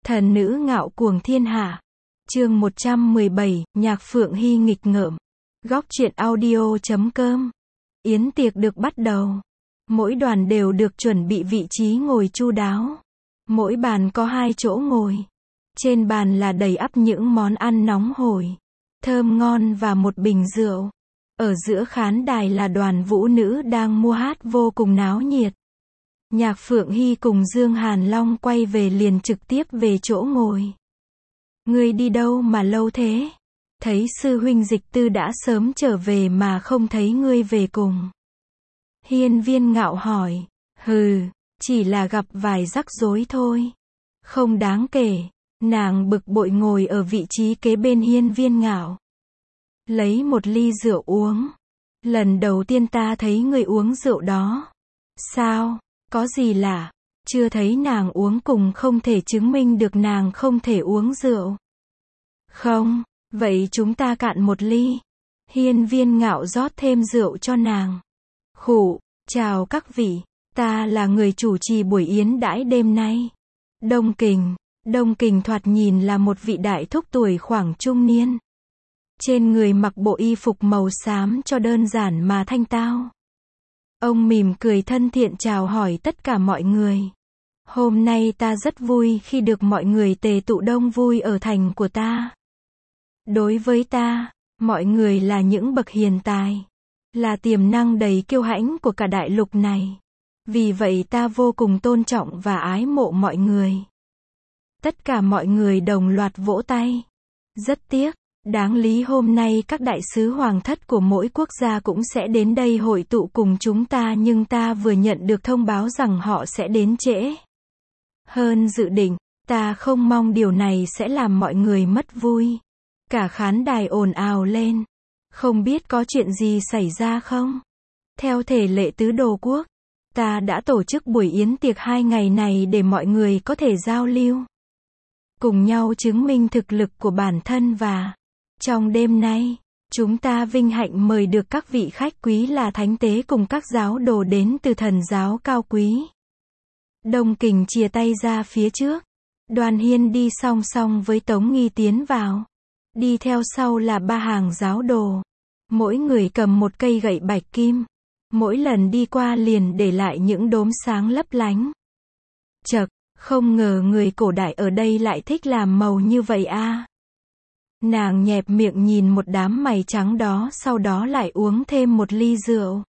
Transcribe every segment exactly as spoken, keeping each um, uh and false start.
Thần nữ ngạo cuồng thiên hạ. Chương một trăm mười bảy, Nhạc Phượng Hy nghịch ngợm. Góc truyện audio chấm com. Yến tiệc được bắt đầu. Mỗi đoàn đều được chuẩn bị vị trí ngồi chu đáo. Mỗi bàn có hai chỗ ngồi. Trên bàn là đầy ắp những món ăn nóng hổi, thơm ngon và một bình rượu. Ở giữa khán đài là đoàn vũ nữ đang múa hát vô cùng náo nhiệt. Nhạc Phượng Hy cùng Dương Hàn Long quay về liền trực tiếp về chỗ ngồi. Ngươi đi đâu mà lâu thế? Thấy sư huynh Dịch Tư đã sớm trở về mà không thấy ngươi về cùng. Hiên Viên Ngạo hỏi. Hừ, chỉ là gặp vài rắc rối thôi. Không đáng kể. Nàng bực bội ngồi ở vị trí kế bên Hiên Viên Ngạo. Lấy một ly rượu uống. Lần đầu tiên ta thấy ngươi uống rượu đó. Sao? Có gì lạ? Chưa thấy nàng uống cùng không thể chứng minh được nàng không thể uống rượu. Không, vậy chúng ta cạn một ly. Hiên Viên Ngạo rót thêm rượu cho nàng. Khụ, chào các vị, ta là người chủ trì buổi yến đãi đêm nay. Đông Kình, Đông Kình thoạt nhìn là một vị đại thúc tuổi khoảng trung niên. Trên người mặc bộ y phục màu xám cho đơn giản mà thanh tao. Ông mỉm cười thân thiện chào hỏi tất cả mọi người. Hôm nay ta rất vui khi được mọi người tề tụ đông vui ở thành của ta. Đối với ta, mọi người là những bậc hiền tài, là tiềm năng đầy kiêu hãnh của cả đại lục này. Vì vậy ta vô cùng tôn trọng và ái mộ mọi người. Tất cả mọi người đồng loạt vỗ tay. Rất tiếc, đáng lý hôm nay các đại sứ hoàng thất của mỗi quốc gia cũng sẽ đến đây hội tụ cùng chúng ta, nhưng ta vừa nhận được thông báo rằng họ sẽ đến trễ hơn dự định. Ta không mong điều này sẽ làm mọi người mất vui. Cả khán đài ồn ào lên. Không biết có chuyện gì xảy ra không? Theo thể lệ tứ đồ quốc, ta đã tổ chức buổi yến tiệc hai ngày này để mọi người có thể giao lưu, cùng nhau chứng minh thực lực của bản thân, và trong đêm nay, chúng ta vinh hạnh mời được các vị khách quý là thánh tế cùng các giáo đồ đến từ thần giáo cao quý. Đông Kình chìa tay ra phía trước. Đoàn Hiên đi song song với Tống Nghi tiến vào. Đi theo sau là ba hàng giáo đồ. Mỗi người cầm một cây gậy bạch kim. Mỗi lần đi qua liền để lại những đốm sáng lấp lánh. Chậc, không ngờ người cổ đại ở đây lại thích làm màu như vậy a. Nàng nhẹp miệng nhìn một đám mày trắng đó, sau đó lại uống thêm một ly rượu.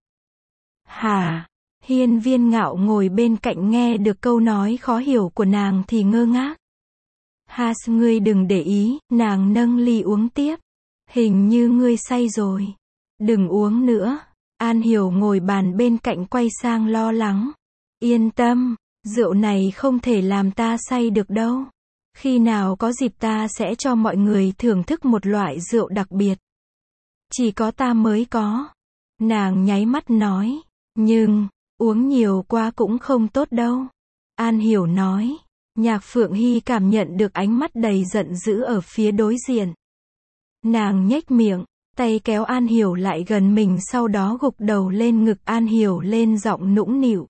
Hả? Hiên Viên Ngạo ngồi bên cạnh nghe được câu nói khó hiểu của nàng thì ngơ ngác. Has, ngươi đừng để ý, nàng nâng ly uống tiếp. Hình như ngươi say rồi. Đừng uống nữa. An Hiểu ngồi bàn bên cạnh quay sang lo lắng. Yên tâm, rượu này không thể làm ta say được đâu. Khi nào có dịp ta sẽ cho mọi người thưởng thức một loại rượu đặc biệt. Chỉ có ta mới có. Nàng nháy mắt nói. Nhưng, uống nhiều quá cũng không tốt đâu. An Hiểu nói. Nhạc Phượng Hy cảm nhận được ánh mắt đầy giận dữ ở phía đối diện. Nàng nhếch miệng, tay kéo An Hiểu lại gần mình, sau đó gục đầu lên ngực An Hiểu lên giọng nũng nịu.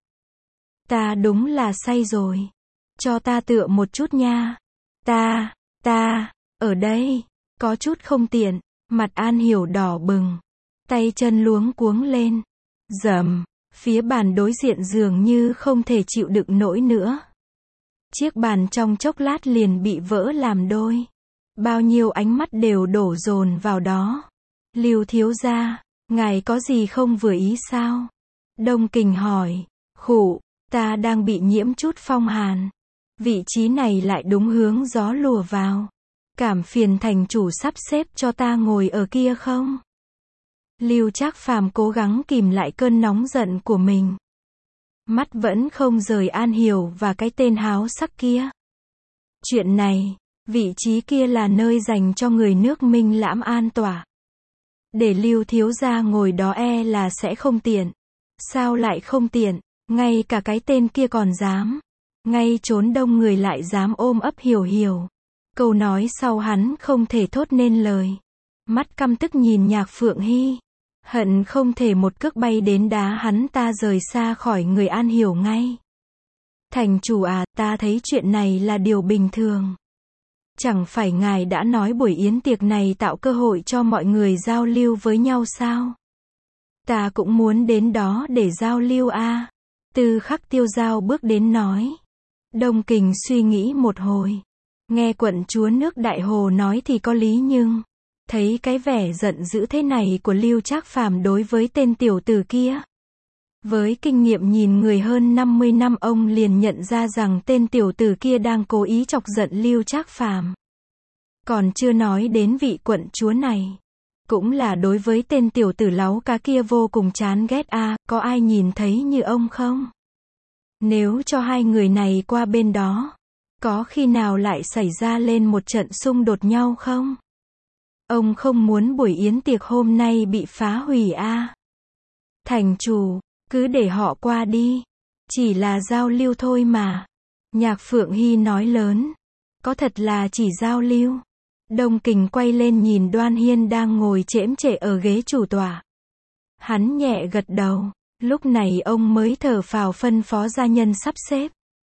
Ta đúng là say rồi. Cho ta tựa một chút nha. Ta, ta, ở đây, có chút không tiện. Mặt An Hiểu đỏ bừng. Tay chân luống cuống lên. Dầm, phía bàn đối diện dường như không thể chịu đựng nổi nữa. Chiếc bàn trong chốc lát liền bị vỡ làm đôi. Bao nhiêu ánh mắt đều đổ dồn vào đó. Lưu thiếu gia, ngài có gì không vừa ý sao? Đông Kình hỏi. Khụ, ta đang bị nhiễm chút phong hàn. Vị trí này lại đúng hướng gió lùa vào. Cảm phiền thành chủ sắp xếp cho ta ngồi ở kia không? Lưu Trác Phàm cố gắng kìm lại cơn nóng giận của mình. Mắt vẫn không rời An Hiểu và cái tên háo sắc kia. Chuyện này, vị trí kia là nơi dành cho người nước Minh Lãm an tỏa. Để Lưu thiếu gia ngồi đó e là sẽ không tiện. Sao lại không tiện? Ngay cả cái tên kia còn dám. Ngay chốn đông người lại dám ôm ấp Hiểu Hiểu. Câu nói sau hắn không thể thốt nên lời. Mắt căm tức nhìn Nhạc Phượng Hy. Hận không thể một cước bay đến đá hắn ta rời xa khỏi người An Hiểu ngay. Thành chủ à, ta thấy chuyện này là điều bình thường. Chẳng phải ngài đã nói buổi yến tiệc này tạo cơ hội cho mọi người giao lưu với nhau sao? Ta cũng muốn đến đó để giao lưu a. À. Tư Khắc Tiêu Dao bước đến nói. Đông Kình suy nghĩ một hồi. Nghe quận chúa nước Đại Hồ nói thì có lý, nhưng thấy cái vẻ giận dữ thế này của Lưu Trác Phàm đối với tên tiểu tử kia. Với kinh nghiệm nhìn người hơn năm mươi năm, ông liền nhận ra rằng tên tiểu tử kia đang cố ý chọc giận Lưu Trác Phàm. Còn chưa nói đến vị quận chúa này. Cũng là đối với tên tiểu tử láu cá kia vô cùng chán ghét a. À, có ai nhìn thấy như ông không? Nếu cho hai người này qua bên đó, có khi nào lại xảy ra lên một trận xung đột nhau không? Ông không muốn buổi yến tiệc hôm nay bị phá hủy a. À. Thành chủ, cứ để họ qua đi. Chỉ là giao lưu thôi mà. Nhạc Phượng Hy nói lớn. Có thật là chỉ giao lưu. Đông Kình quay lên nhìn Đoan Hiên đang ngồi chễm chệ ở ghế chủ tọa. Hắn nhẹ gật đầu. Lúc này ông mới thở phào phân phó gia nhân sắp xếp.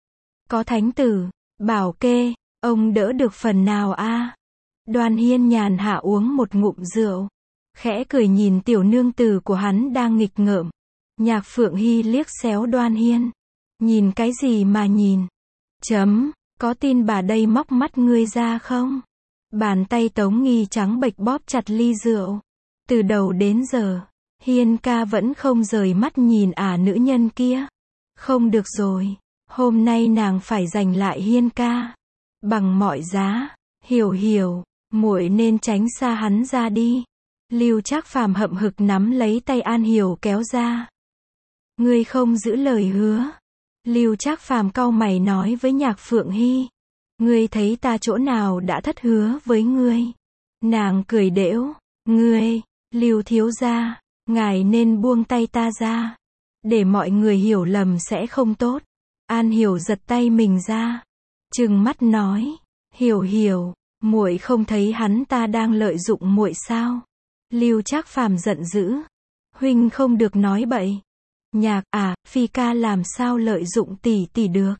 Có thánh tử, bảo kê, ông đỡ được phần nào a? À? Đoan Hiên nhàn hạ uống một ngụm rượu. Khẽ cười nhìn tiểu nương tử của hắn đang nghịch ngợm. Nhạc Phượng Hy liếc xéo Đoan Hiên. Nhìn cái gì mà nhìn? Chấm, có tin bà đây móc mắt ngươi ra không? Bàn tay Tống Nghi trắng bệch bóp chặt ly rượu. Từ đầu đến giờ, Hiên ca vẫn không rời mắt nhìn ả nữ nhân kia. Không được rồi, hôm nay nàng phải giành lại Hiên ca. Bằng mọi giá, Hiểu Hiểu, muội nên tránh xa hắn ra đi. Lưu Trác Phàm hậm hực nắm lấy tay An Hiểu kéo ra. Ngươi không giữ lời hứa. Lưu Trác Phàm cau mày nói với Nhạc Phượng Hy. Ngươi thấy ta chỗ nào đã thất hứa với ngươi? Nàng cười đễu. Ngươi, Lưu thiếu gia, ngài nên buông tay ta ra. Để mọi người hiểu lầm sẽ không tốt. An Hiểu giật tay mình ra. Trừng mắt nói. Hiểu Hiểu, muội không thấy hắn ta đang lợi dụng muội sao? Lưu Trác Phàm giận dữ. Huynh không được nói bậy. Nhạc à, Phi ca làm sao lợi dụng tỷ tỷ được?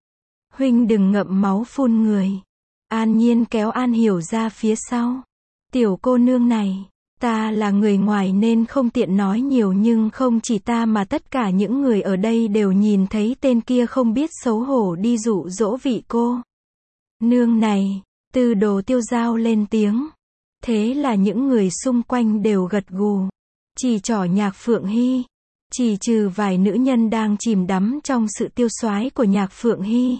Huynh đừng ngậm máu phun người. An Nhiên kéo An Hiểu ra phía sau. Tiểu cô nương này, ta là người ngoài nên không tiện nói nhiều, nhưng không chỉ ta mà tất cả những người ở đây đều nhìn thấy tên kia không biết xấu hổ đi dụ dỗ vị cô nương này. Tư Đồ Tiêu Dao lên tiếng. Thế là những người xung quanh đều gật gù. Chỉ trỏ Nhạc Phượng Hy. Chỉ trừ vài nữ nhân đang chìm đắm trong sự tiêu xoái của Nhạc Phượng Hy.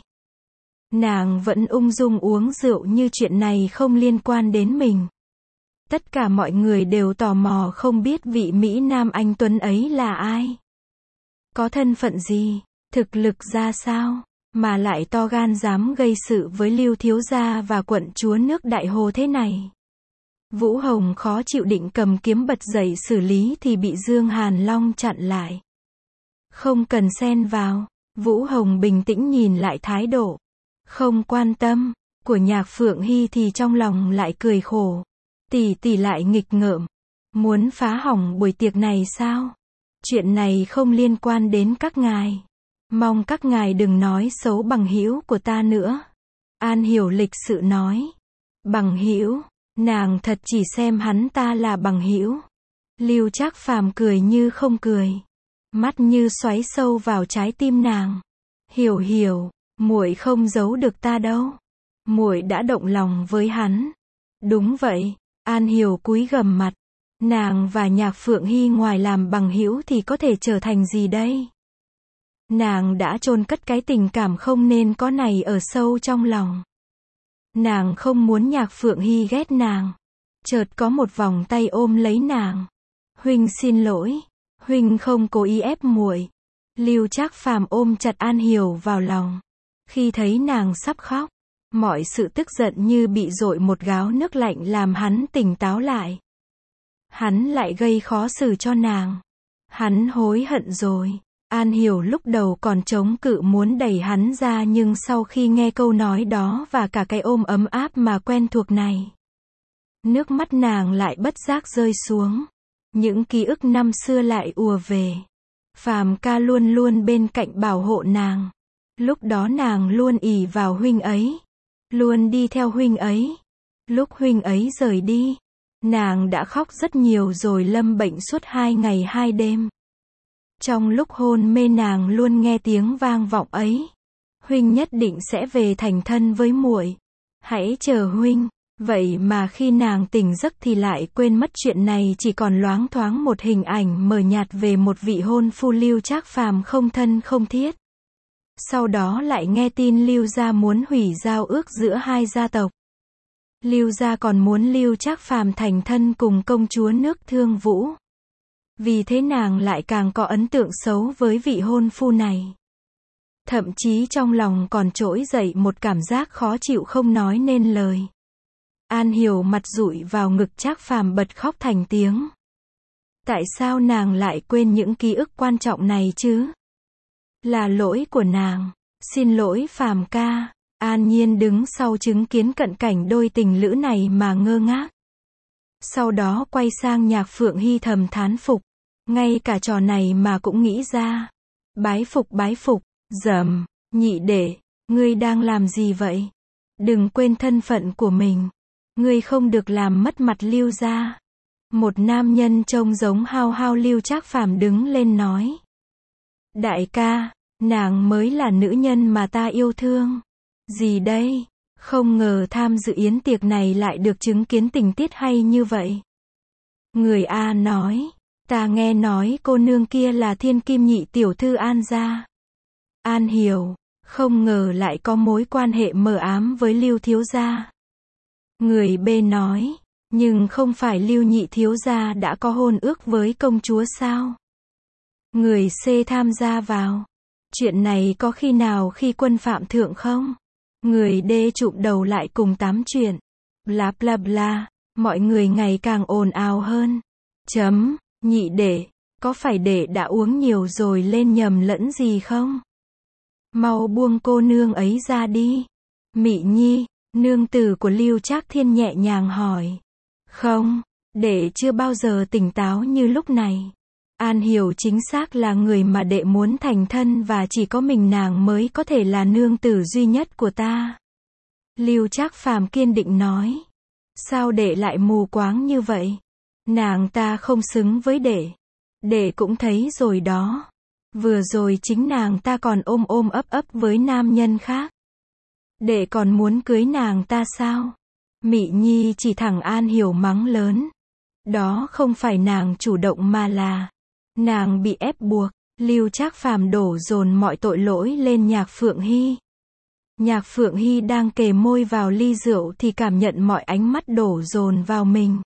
Nàng vẫn ung dung uống rượu như chuyện này không liên quan đến mình. Tất cả mọi người đều tò mò không biết vị Mỹ Nam anh tuấn ấy là ai. Có thân phận gì, thực lực ra sao, mà lại to gan dám gây sự với Lưu thiếu gia và quận chúa nước Đại Hồ thế này. Vũ Hồng khó chịu định cầm kiếm bật dậy xử lý thì bị Dương Hàn Long chặn lại. Không cần xen vào. Vũ Hồng bình tĩnh nhìn lại thái độ không quan tâm của Nhạc Phượng Hy thì trong lòng lại cười khổ. Tỷ tỷ lại nghịch ngợm, muốn phá hỏng buổi tiệc này sao? Chuyện này không liên quan đến các ngài. Mong các ngài đừng nói xấu bằng hữu của ta nữa. An Hiểu lịch sự nói. Bằng hữu? Nàng thật chỉ xem hắn ta là bằng hữu. Lưu Trác Phàm cười như không cười, mắt như xoáy sâu vào trái tim nàng. Hiểu Hiểu, muội không giấu được ta đâu. Muội đã động lòng với hắn. Đúng vậy. An Hiểu cúi gằm mặt. Nàng và Nhạc Phượng Hy ngoài làm bằng hữu thì có thể trở thành gì đây? Nàng đã chôn cất cái tình cảm không nên có này ở sâu trong lòng. Nàng không muốn Nhạc Phượng Hy ghét nàng. Chợt có một vòng tay ôm lấy nàng. Huynh xin lỗi. Huynh không cố ý ép muội. Lưu Trác Phàm ôm chặt An Hiểu vào lòng. Khi thấy nàng sắp khóc, mọi sự tức giận như bị dội một gáo nước lạnh làm hắn tỉnh táo lại. Hắn lại gây khó xử cho nàng. Hắn hối hận rồi. An Hiểu lúc đầu còn chống cự muốn đẩy hắn ra, nhưng sau khi nghe câu nói đó và cả cái ôm ấm áp mà quen thuộc này, nước mắt nàng lại bất giác rơi xuống. Những ký ức năm xưa lại ùa về. Phàm ca luôn luôn bên cạnh bảo hộ nàng. Lúc đó nàng luôn ỷ vào huynh ấy, luôn đi theo huynh ấy. Lúc huynh ấy rời đi, nàng đã khóc rất nhiều rồi lâm bệnh suốt hai ngày hai đêm. Trong lúc hôn mê nàng luôn nghe tiếng vang vọng ấy. Huynh nhất định sẽ về thành thân với muội. Hãy chờ huynh. Vậy mà khi nàng tỉnh giấc thì lại quên mất chuyện này, chỉ còn loáng thoáng một hình ảnh mờ nhạt về một vị hôn phu Lưu Trác Phàm không thân không thiết. Sau đó lại nghe tin Lưu gia muốn hủy giao ước giữa hai gia tộc. Lưu gia còn muốn Lưu Trác Phàm thành thân cùng công chúa nước Thương Vũ. Vì thế nàng lại càng có ấn tượng xấu với vị hôn phu này. Thậm chí trong lòng còn trỗi dậy một cảm giác khó chịu không nói nên lời. An Hiểu mặt dụi vào ngực Trác Phàm bật khóc thành tiếng. Tại sao nàng lại quên những ký ức quan trọng này chứ? Là lỗi của nàng. Xin lỗi Phàm ca. An Nhiên đứng sau chứng kiến cận cảnh đôi tình lữ này mà ngơ ngác. Sau đó quay sang Nhạc Phượng Hy thầm thán phục. Ngay cả trò này mà cũng nghĩ ra. Bái phục bái phục. Dầm. Nhị đệ. Ngươi đang làm gì vậy? Đừng quên thân phận của mình. Ngươi không được làm mất mặt Lưu gia. Một nam nhân trông giống hao hao Lưu Trác Phàm đứng lên nói. Đại ca, nàng mới là nữ nhân mà ta yêu thương. Gì đây? Không ngờ tham dự yến tiệc này lại được chứng kiến tình tiết hay như vậy. Người A nói. Ta nghe nói cô nương kia là thiên kim nhị tiểu thư An gia. An Hiểu. Không ngờ lại có mối quan hệ mờ ám với Lưu thiếu gia. Người B nói. Nhưng không phải Lưu nhị thiếu gia đã có hôn ước với công chúa sao? Người C tham gia vào. Chuyện này có khi nào khi quân phạm thượng không? Người D chụm đầu lại cùng tám chuyện. Bla bla bla. Mọi người ngày càng ồn ào hơn. Chấm. Nhị đệ. Có phải đệ đã uống nhiều rồi lên nhầm lẫn gì không? Mau buông cô nương ấy ra đi. Mị Nhi, nương tử của Lưu Trác Thiên nhẹ nhàng hỏi. Không, đệ chưa bao giờ tỉnh táo như lúc này. An Hiểu chính xác là người mà đệ muốn thành thân và chỉ có mình nàng mới có thể là nương tử duy nhất của ta. Lưu Trác Phàm kiên định nói. Sao đệ lại mù quáng như vậy? Nàng ta không xứng với đệ. Đệ cũng thấy rồi đó. Vừa rồi chính nàng ta còn ôm ôm ấp ấp với nam nhân khác. Đệ còn muốn cưới nàng ta sao? Mị Nhi chỉ thẳng An Hiểu mắng lớn. Đó không phải nàng chủ động mà là nàng bị ép buộc. Lưu Trác Phàm đổ dồn mọi tội lỗi lên Nhạc Phượng Hy. Nhạc Phượng Hy đang kề môi vào ly rượu thì cảm nhận mọi ánh mắt đổ dồn vào mình.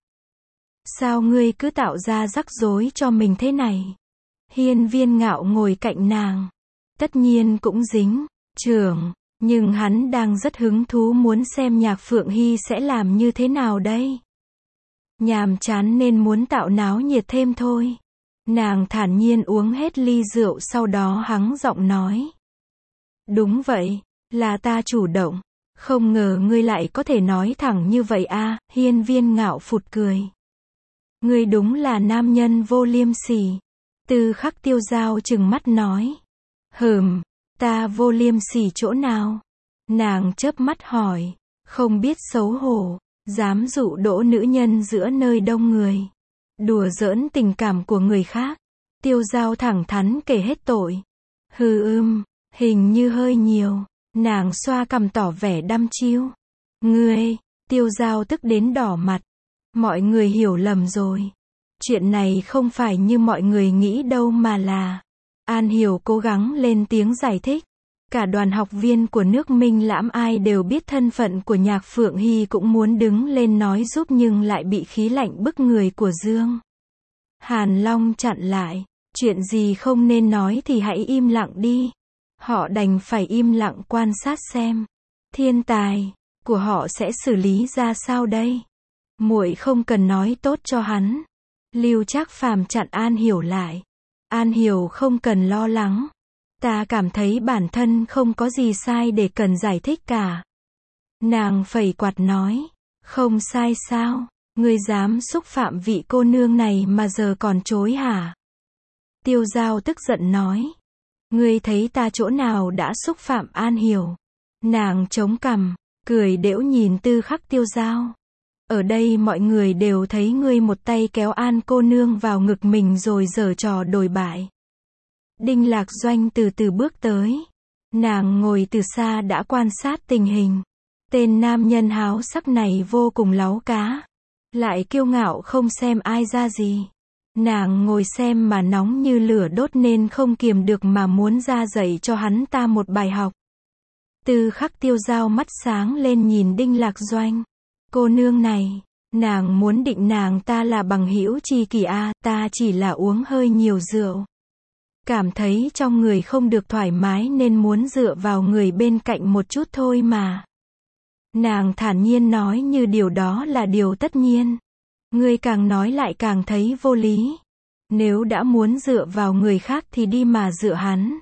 Sao ngươi cứ tạo ra rắc rối cho mình thế này? Hiên Viên Ngạo ngồi cạnh nàng. Tất nhiên cũng dính. Trưởng. Nhưng hắn đang rất hứng thú muốn xem Nhạc Phượng Hy sẽ làm như thế nào đây. Nhàm chán nên muốn tạo náo nhiệt thêm thôi. Nàng thản nhiên uống hết ly rượu sau đó hắng giọng nói. Đúng vậy, là ta chủ động. Không ngờ ngươi lại có thể nói thẳng như vậy a. Hiên Viên Ngạo phụt cười. Ngươi đúng là nam nhân vô liêm sỉ. Tư Khắc Tiêu Dao trừng mắt nói. Hừm, ta vô liêm sỉ chỗ nào? Nàng chớp mắt hỏi. Không biết xấu hổ, dám dụ dỗ nữ nhân giữa nơi đông người. Đùa giỡn tình cảm của người khác. Tiêu Dao thẳng thắn kể hết tội. Hừ ưm, hình như hơi nhiều. Nàng xoa cằm tỏ vẻ đăm chiêu. Ngươi, Tiêu Dao tức đến đỏ mặt. Mọi người hiểu lầm rồi. Chuyện này không phải như mọi người nghĩ đâu mà là. An Hiểu cố gắng lên tiếng giải thích. Cả đoàn học viên của nước Minh Lãm ai đều biết thân phận của Nhạc Phượng Hy cũng muốn đứng lên nói giúp nhưng lại bị khí lạnh bức người của Dương Hàn Long chặn lại. Chuyện gì không nên nói thì hãy im lặng đi. Họ đành phải im lặng quan sát xem thiên tài của họ sẽ xử lý ra sao đây. Muội không cần nói tốt cho hắn. Lưu Trác Phàm chặn An Hiểu lại. An Hiểu không cần lo lắng. Ta cảm thấy bản thân không có gì sai để cần giải thích cả. Nàng phẩy quạt nói. Không sai sao? Ngươi dám xúc phạm vị cô nương này mà giờ còn chối hả? Tiêu Dao tức giận nói. Ngươi thấy ta chỗ nào đã xúc phạm An Hiểu? Nàng chống cằm, cười đễu nhìn Tư Khắc Tiêu Dao. Ở đây mọi người đều thấy ngươi một tay kéo An cô nương vào ngực mình rồi giở trò đồi bại. Đinh Lạc Doanh từ từ bước tới. Nàng ngồi từ xa đã quan sát tình hình. Tên nam nhân háo sắc này vô cùng láu cá. Lại kiêu ngạo không xem ai ra gì. Nàng ngồi xem mà nóng như lửa đốt nên không kiềm được mà muốn ra dạy cho hắn ta một bài học. Tư Khắc Tiêu Dao mắt sáng lên nhìn Đinh Lạc Doanh. Cô nương này, nàng muốn định nàng ta là bằng hữu tri kỷ a, ta chỉ là uống hơi nhiều rượu. Cảm thấy trong người không được thoải mái nên muốn dựa vào người bên cạnh một chút thôi mà. Nàng thản nhiên nói như điều đó là điều tất nhiên. Ngươi càng nói lại càng thấy vô lý. Nếu đã muốn dựa vào người khác thì đi mà dựa hắn.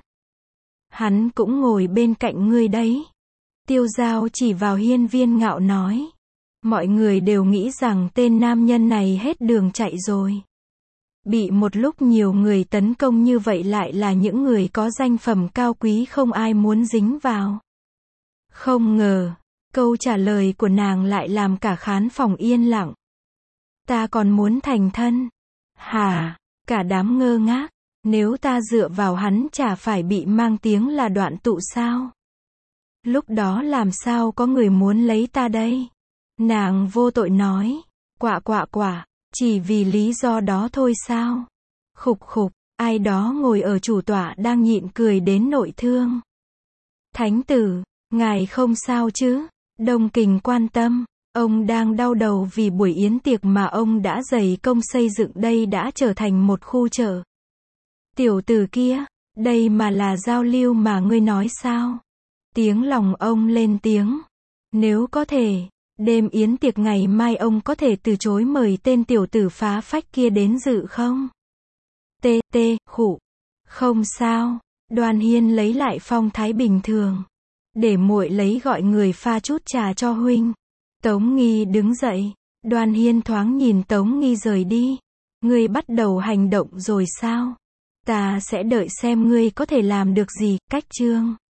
Hắn cũng ngồi bên cạnh ngươi đấy. Tiêu Dao chỉ vào Hiên Viên Ngạo nói. Mọi người đều nghĩ rằng tên nam nhân này hết đường chạy rồi. Bị một lúc nhiều người tấn công như vậy lại là những người có danh phẩm cao quý không ai muốn dính vào. Không ngờ, câu trả lời của nàng lại làm cả khán phòng yên lặng. Ta còn muốn thành thân. Hả? Cả đám ngơ ngác. Nếu ta dựa vào hắn chả phải bị mang tiếng là đoạn tụ sao? Lúc đó làm sao có người muốn lấy ta đây? Nàng vô tội nói. Quạ quạ quạ. Chỉ vì lý do đó thôi sao? Khục khục. Ai đó ngồi ở chủ tọa đang nhịn cười đến nội thương. Thánh tử, ngài không sao chứ? Đông Kình quan tâm. Ông đang đau đầu vì buổi yến tiệc mà ông đã dày công xây dựng đây đã trở thành một khu chợ. Tiểu tử kia, đây mà là giao lưu mà ngươi nói sao? Tiếng lòng ông lên tiếng. Nếu có thể, đêm yến tiệc ngày mai ông có thể từ chối mời tên tiểu tử phá phách kia đến dự không? Tê tê, khụ. Không sao. Đoàn Hiên lấy lại phong thái bình thường. Để muội lấy gọi người pha chút trà cho huynh. Tống Nghi đứng dậy. Đoàn Hiên thoáng nhìn Tống Nghi rời đi. Ngươi bắt đầu hành động rồi sao? Ta sẽ đợi xem ngươi có thể làm được gì. Cách chương